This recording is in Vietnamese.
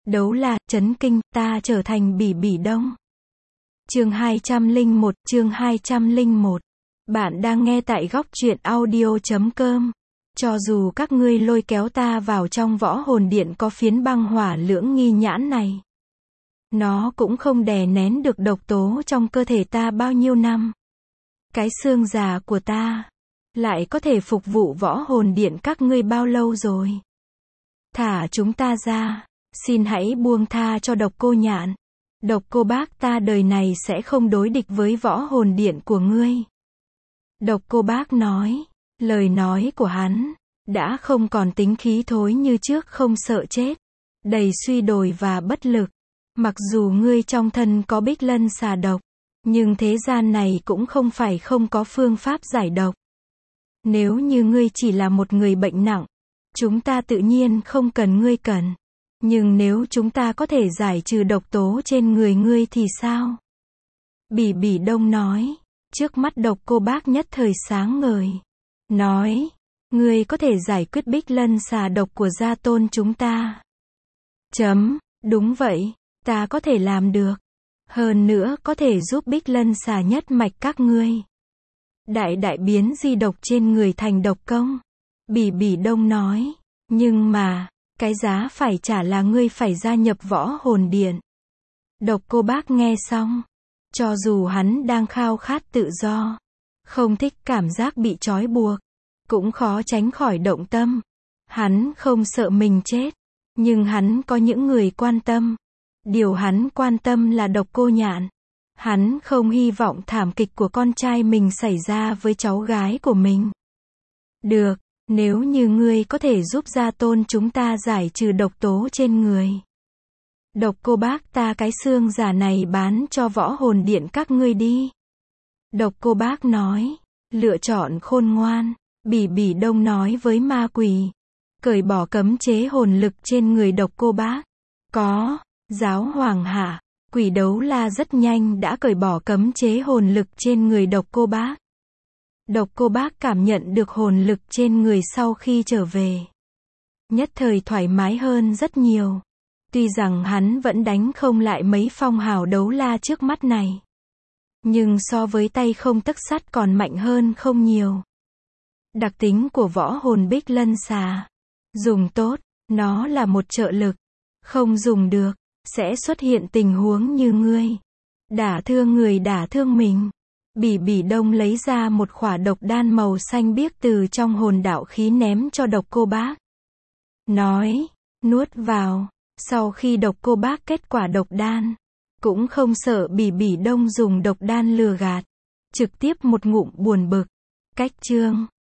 Đấu la, chấn kinh, ta trở thành Bỉ Bỉ Đông. Chương 201. Bạn đang nghe tại góc truyện audio.com. Cho dù các ngươi lôi kéo ta vào trong võ hồn điện có phiến băng hỏa lưỡng nghi nhãn này, nó cũng không đè nén được độc tố trong cơ thể ta bao nhiêu năm. Cái xương già của ta lại có thể phục vụ võ hồn điện các ngươi bao lâu rồi? Thả chúng ta ra, xin hãy buông tha cho Độc Cô Nhạn. Độc Cô Bác ta đời này sẽ không đối địch với võ hồn điện của ngươi. Độc Cô Bác nói, lời nói của hắn đã không còn tính khí thối như trước, không sợ chết, đầy suy đồi và bất lực. Mặc dù ngươi trong thân có Bích Lân xà độc, nhưng thế gian này cũng không phải không có phương pháp giải độc. Nếu như ngươi chỉ là một người bệnh nặng, chúng ta tự nhiên không cần ngươi cần. Nhưng nếu chúng ta có thể giải trừ độc tố trên người ngươi thì sao? Bỉ Bỉ Đông nói. Trước mắt Độc Cô Bác nhất thời sáng ngời. Nói, ngươi có thể giải quyết Bích Lân xà độc của gia tôn chúng ta. Đúng vậy, ta có thể làm được. Hơn nữa có thể giúp Bích Lân xà nhất mạch các ngươi đại biến di độc trên người thành độc công. Bỉ Bỉ Đông nói, nhưng mà, cái giá phải trả là ngươi phải gia nhập võ hồn điện. Độc Cô Bác nghe xong, cho dù hắn đang khao khát tự do, không thích cảm giác bị trói buộc, cũng khó tránh khỏi động tâm. Hắn không sợ mình chết, nhưng hắn có những người quan tâm. Điều hắn quan tâm là Độc Cô Nhạn. Hắn không hy vọng thảm kịch của con trai mình xảy ra với cháu gái của mình. Được, nếu như ngươi có thể giúp gia tôn chúng ta giải trừ độc tố trên người, Độc Cô Bác ta cái xương giả này bán cho võ hồn điện các ngươi đi. Độc Cô Bác nói, lựa chọn khôn ngoan. Bỉ Bỉ Đông nói với ma quỷ, cởi bỏ cấm chế hồn lực trên người Độc Cô Bác. Có, giáo hoàng hạ, quỷ đấu la rất nhanh đã cởi bỏ cấm chế hồn lực trên người Độc Cô Bác. Độc Cô Bác cảm nhận được hồn lực trên người sau khi trở về, nhất thời thoải mái hơn rất nhiều. Tuy rằng hắn vẫn đánh không lại mấy phong hào đấu la trước mắt này, nhưng so với tay không tấc sắt còn mạnh hơn không nhiều. Đặc tính của võ hồn Bích Lân xà, dùng tốt, nó là một trợ lực. Không dùng được, sẽ xuất hiện tình huống như ngươi đả thương người đả thương mình. Bỉ Bỉ Đông lấy ra một khỏa độc đan màu xanh biếc từ trong hồn đạo khí ném cho Độc Cô Bác. Nói, nuốt vào. Sau khi Độc Cô Bác kết quả độc đan, cũng không sợ Bỉ Bỉ Đông dùng độc đan lừa gạt, trực tiếp một ngụm buồn bực. Cách chương